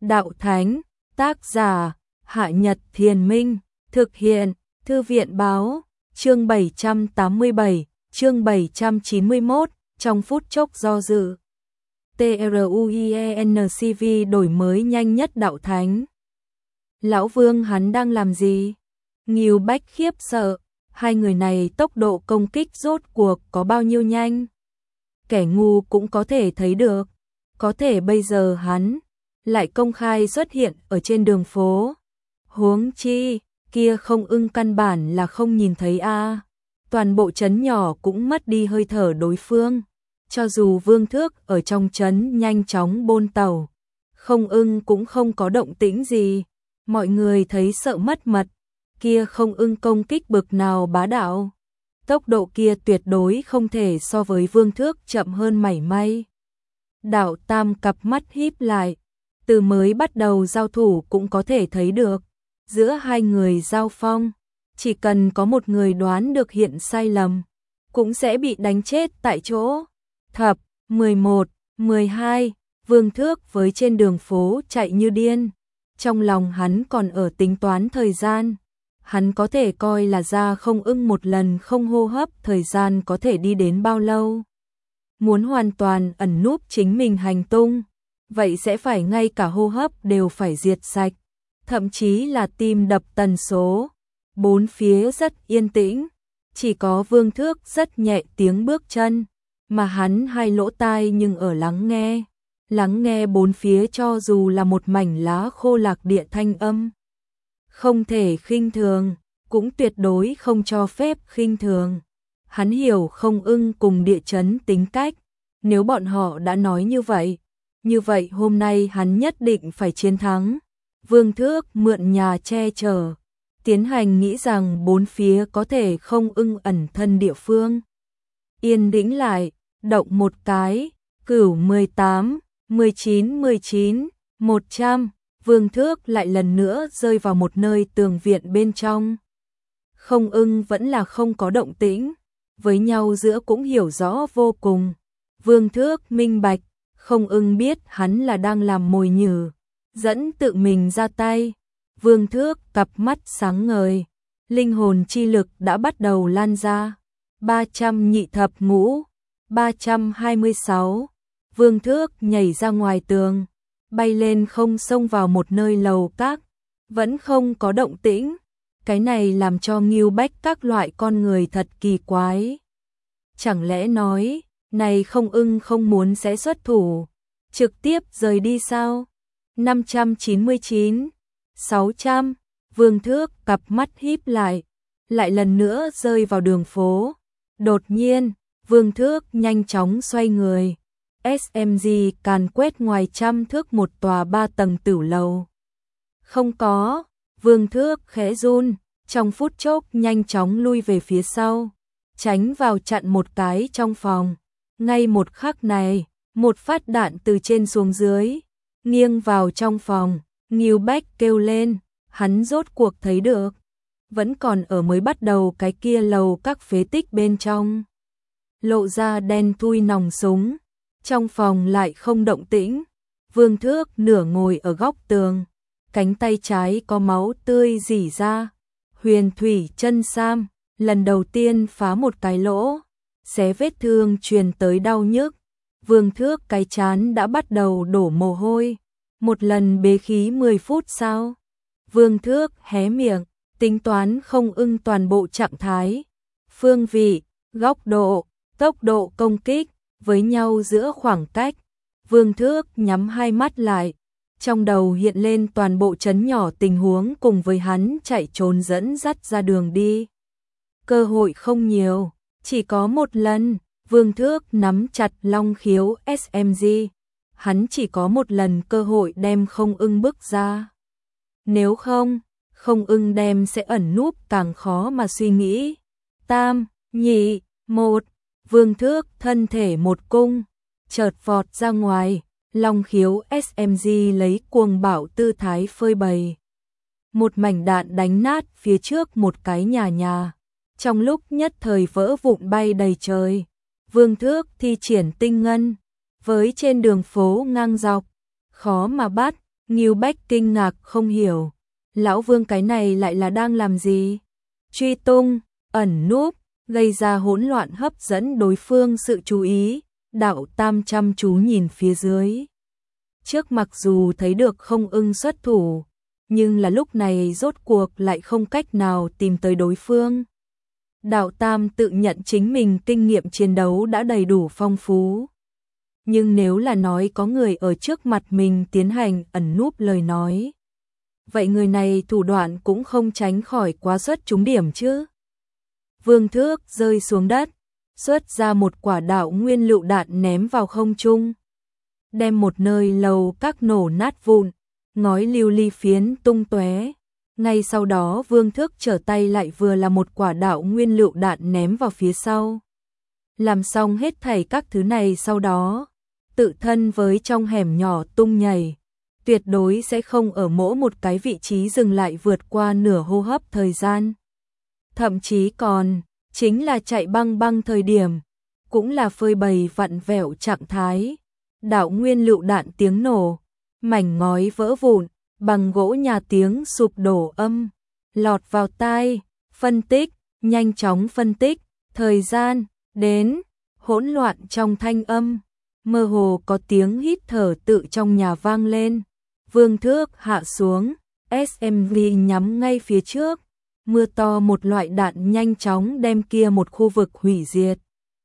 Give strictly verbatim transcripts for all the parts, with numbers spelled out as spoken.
Đạo Thánh, tác giả, Hạ Nhật Thiền Minh, thực hiện, Thư viện Báo, chương bảy trăm tám mươi bảy, chương bảy trăm chín mươi mốt, trong phút chốc do dự. TRUIENCV đổi mới nhanh nhất Đạo Thánh. Lão Vương hắn đang làm gì? Ngưu Bách khiếp sợ, hai người này tốc độ công kích rốt cuộc có bao nhiêu nhanh? Kẻ ngu cũng có thể thấy được, có thể bây giờ hắn lại công khai xuất hiện ở trên đường phố. Huống chi, kia Không Ưng căn bản là không nhìn thấy a. À. Toàn bộ trấn nhỏ cũng mất đi hơi thở đối phương. Cho dù Vương Thước ở trong trấn nhanh chóng bôn tàu, Không Ưng cũng không có động tĩnh gì. Mọi người thấy sợ mất mật, kia Không Ưng công kích bực nào bá đạo. Tốc độ kia tuyệt đối không thể so với Vương Thước chậm hơn mảy may. Đạo Tam cặp mắt híp lại, từ mới bắt đầu giao thủ cũng có thể thấy được. Giữa hai người giao phong, chỉ cần có một người đoán được hiện sai lầm, cũng sẽ bị đánh chết tại chỗ. Thập, mười một, mười hai, Vương Thước với trên đường phố chạy như điên. Trong lòng hắn còn ở tính toán thời gian. Hắn có thể coi là ra Không Ưng một lần không hô hấp thời gian có thể đi đến bao lâu. Muốn hoàn toàn ẩn núp chính mình hành tung, vậy sẽ phải ngay cả hô hấp đều phải diệt sạch. Thậm chí là tim đập tần số. Bốn phía rất yên tĩnh, chỉ có Vương Thước rất nhẹ tiếng bước chân, mà hắn hai lỗ tai nhưng ở lắng nghe. Lắng nghe bốn phía cho dù là một mảnh lá khô lạc địa thanh âm. Không thể khinh thường, cũng tuyệt đối không cho phép khinh thường. Hắn hiểu Không Ưng cùng địa chấn tính cách, nếu bọn họ đã nói như vậy, như vậy hôm nay hắn nhất định phải chiến thắng. Vương Thước mượn nhà che chở, tiến hành nghĩ rằng bốn phía có thể Không Ưng ẩn thân địa phương. Yên tĩnh lại, động một cái, cửu mười tám, mười chín mười chín, một trăm, Vương Thước lại lần nữa rơi vào một nơi tường viện bên trong. Không Ưng vẫn là không có động tĩnh, với nhau giữa cũng hiểu rõ vô cùng. Vương Thước minh bạch, Không Ưng biết hắn là đang làm mồi nhử, dẫn tự mình ra tay. Vương Thước cặp mắt sáng ngời, linh hồn chi lực đã bắt đầu lan ra. ba trăm nhị thập ngũ, ba trăm hai mươi sáu, Vương Thước nhảy ra ngoài tường, bay lên không xông vào một nơi lầu các, vẫn không có động tĩnh. Cái này làm cho Ngưu Bách các loại con người thật kỳ quái. Chẳng lẽ nói, này Không Ưng không muốn sẽ xuất thủ, trực tiếp rời đi sao? năm trăm chín mươi chín, sáu trăm, Vương Thước cặp mắt híp lại, lại lần nữa rơi vào đường phố. Đột nhiên, Vương Thước nhanh chóng xoay người, ét em giê càn quét ngoài trăm thước một tòa ba tầng tửu lầu. Không có, Vương Thước khẽ run, trong phút chốc nhanh chóng lui về phía sau, tránh vào chặn một cái trong phòng. Ngay một khắc này, một phát đạn từ trên xuống dưới, nghiêng vào trong phòng. Ngưu Bách kêu lên, hắn rốt cuộc thấy được, vẫn còn ở mới bắt đầu cái kia lầu các phế tích bên trong. Lộ ra đen thui nòng súng, trong phòng lại không động tĩnh. Vương Thước nửa ngồi ở góc tường, cánh tay trái có máu tươi rỉ ra. Huyền thủy chân sam, lần đầu tiên phá một cái lỗ, xé vết thương truyền tới đau nhức. Vương Thước cái trán đã bắt đầu đổ mồ hôi. Một lần bế khí mười phút sao? Vương Thước hé miệng, tính toán Không Ưng toàn bộ trạng thái, phương vị, góc độ, tốc độ công kích, với nhau giữa khoảng cách. Vương Thước nhắm hai mắt lại, trong đầu hiện lên toàn bộ trấn nhỏ tình huống cùng với hắn chạy trốn dẫn dắt ra đường đi. Cơ hội không nhiều, chỉ có một lần. Vương Thước nắm chặt long khiếu ét em giê, hắn chỉ có một lần cơ hội đem Không Ưng bước ra. Nếu không, Không Ưng đem sẽ ẩn núp càng khó mà suy nghĩ. Tam, nhị, một, Vương Thước thân thể một cung, chợt vọt ra ngoài, long khiếu ét em giê lấy cuồng bạo tư thái phơi bày. Một mảnh đạn đánh nát phía trước một cái nhà nhà, trong lúc nhất thời vỡ vụn bay đầy trời. Vương Thước thi triển tinh ngân, với trên đường phố ngang dọc, khó mà bắt, Ngưu Bách kinh ngạc không hiểu, lão Vương cái này lại là đang làm gì? Truy tung, ẩn núp, gây ra hỗn loạn hấp dẫn đối phương sự chú ý, Đạo Tam chăm chú nhìn phía dưới. Trước mặc dù thấy được Không Ưng xuất thủ, nhưng là lúc này rốt cuộc lại không cách nào tìm tới đối phương. Đạo Tam tự nhận chính mình kinh nghiệm chiến đấu đã đầy đủ phong phú. Nhưng nếu là nói có người ở trước mặt mình tiến hành ẩn núp lời nói, vậy người này thủ đoạn cũng không tránh khỏi quá xuất trúng điểm chứ. Vương Thước rơi xuống đất, xuất ra một quả đạo nguyên lựu đạn ném vào không trung, đem một nơi lầu các nổ nát vụn, ngói lưu ly phiến tung tóe. Ngay sau đó Vương Thước trở tay lại vừa là một quả đạo nguyên lựu đạn ném vào phía sau. Làm xong hết thảy các thứ này sau đó, tự thân với trong hẻm nhỏ tung nhảy, tuyệt đối sẽ không ở mỗi một cái vị trí dừng lại vượt qua nửa hô hấp thời gian. Thậm chí còn, chính là chạy băng băng thời điểm, cũng là phơi bày vặn vẹo trạng thái. Đạo nguyên lựu đạn tiếng nổ, mảnh ngói vỡ vụn, bằng gỗ nhà tiếng sụp đổ âm, lọt vào tai, phân tích, nhanh chóng phân tích, thời gian, đến, hỗn loạn trong thanh âm, mơ hồ có tiếng hít thở tự trong nhà vang lên. Vương Thước hạ xuống, ét em vê nhắm ngay phía trước, mưa to một loại đạn nhanh chóng đem kia một khu vực hủy diệt.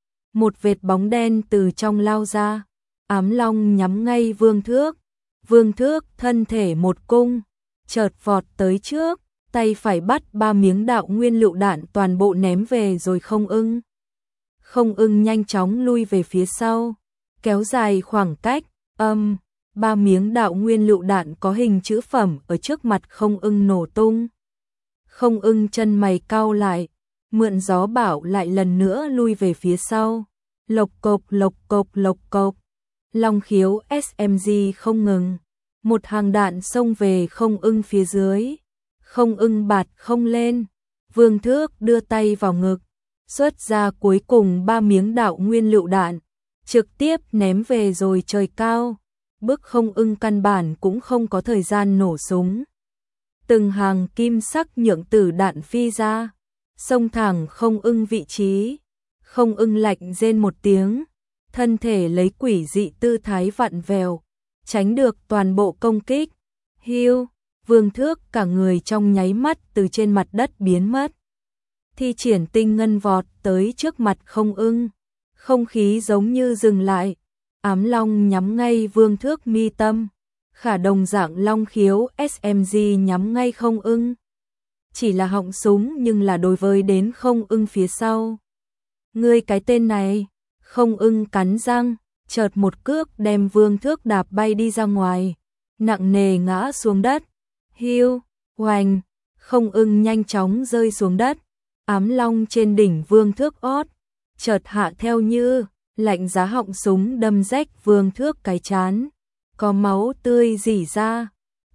Một vệt bóng đen từ trong lao ra, ám long nhắm ngay Vương Thước. Vương Thước thân thể một cung, chợt vọt tới trước, tay phải bắt ba miếng đạo nguyên lựu đạn toàn bộ ném về rồi Không Ưng. Không Ưng nhanh chóng lui về phía sau, kéo dài khoảng cách, âm, ba miếng đạo nguyên lựu đạn có hình chữ phẩm ở trước mặt Không Ưng nổ tung. Không Ưng chân mày cau lại, mượn gió bảo lại lần nữa lui về phía sau, lộc cộc lộc cộc lộc cộc. Long khiếu ét em giê không ngừng, một hàng đạn xông về Không Ưng phía dưới. Không Ưng bạt không lên, Vương Thước đưa tay vào ngực, xuất ra cuối cùng ba miếng đạo nguyên lựu đạn, trực tiếp ném về rồi trời cao, bức Không Ưng căn bản cũng không có thời gian nổ súng. Từng hàng kim sắc nhượng tử đạn phi ra, xông thẳng Không Ưng vị trí. Không Ưng lạnh rên một tiếng, thân thể lấy quỷ dị tư thái vặn vèo, tránh được toàn bộ công kích. Hiu, Vương Thước cả người trong nháy mắt từ trên mặt đất biến mất. Thi triển tinh ngân vọt tới trước mặt Không Ưng, không khí giống như dừng lại, ám long nhắm ngay Vương Thước mi tâm, khả đồng dạng long khiếu ét em giê nhắm ngay Không Ưng. Chỉ là họng súng nhưng là đối với đến Không Ưng phía sau. Ngươi cái tên này, Không Ưng cắn răng, chợt một cước đem Vương Thước đạp bay đi ra ngoài, nặng nề ngã xuống đất. Hiu, oành, Không Ưng nhanh chóng rơi xuống đất, ám long trên đỉnh Vương Thước ót, chợt hạ theo như, lạnh giá họng súng đâm rách Vương Thước cái trán, có máu tươi rỉ ra.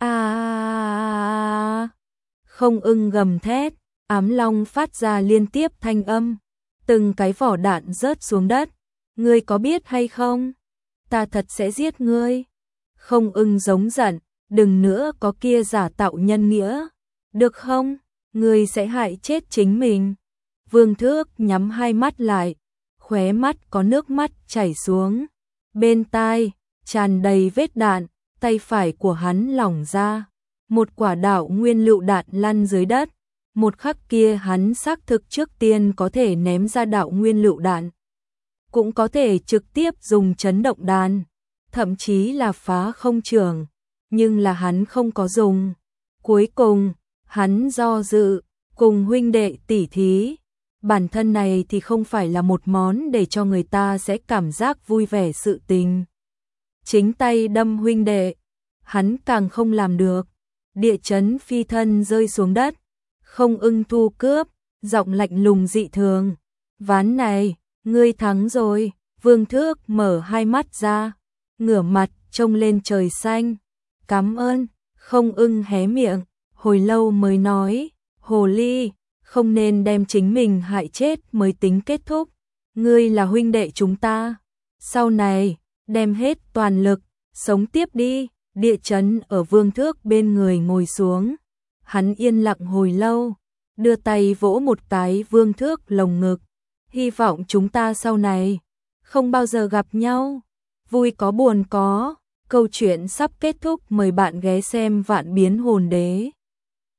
A! Không Ưng gầm thét, ám long phát ra liên tiếp thanh âm, từng cái vỏ đạn rớt xuống đất. Ngươi có biết hay không? Ta thật sẽ giết ngươi. Không Ưng giống giận, đừng nữa có kia giả tạo nhân nghĩa, được không? Ngươi sẽ hại chết chính mình. Vương Thước nhắm hai mắt lại, khóe mắt có nước mắt chảy xuống, bên tai tràn đầy vết đạn, tay phải của hắn lỏng ra, một quả đạo nguyên lựu đạn lăn dưới đất. Một khắc kia hắn xác thực trước tiên có thể ném ra đạo nguyên lựu đạn, cũng có thể trực tiếp dùng chấn động đàn, thậm chí là phá không trường, nhưng là hắn không có dùng. Cuối cùng, hắn do dự, cùng huynh đệ tỉ thí. Bản thân này thì không phải là một món để cho người ta sẽ cảm giác vui vẻ sự tình. Chính tay đâm huynh đệ, hắn càng không làm được. Địa chấn phi thân rơi xuống đất, Không Ưng thu cướp, giọng lạnh lùng dị thường. Ván này, ngươi thắng rồi. Vương Thước mở hai mắt ra, ngửa mặt trông lên trời xanh. Cảm ơn. Không Ưng hé miệng, hồi lâu mới nói, hồ ly, không nên đem chính mình hại chết mới tính kết thúc. Ngươi là huynh đệ chúng ta, sau này, đem hết toàn lực, sống tiếp đi. Địa chấn ở Vương Thước bên người ngồi xuống. Hắn yên lặng hồi lâu, đưa tay vỗ một cái Vương Thước lồng ngực. Hy vọng chúng ta sau này không bao giờ gặp nhau. Vui có buồn có. Câu chuyện sắp kết thúc, mời bạn ghé xem Vạn Biến Hồn Đế.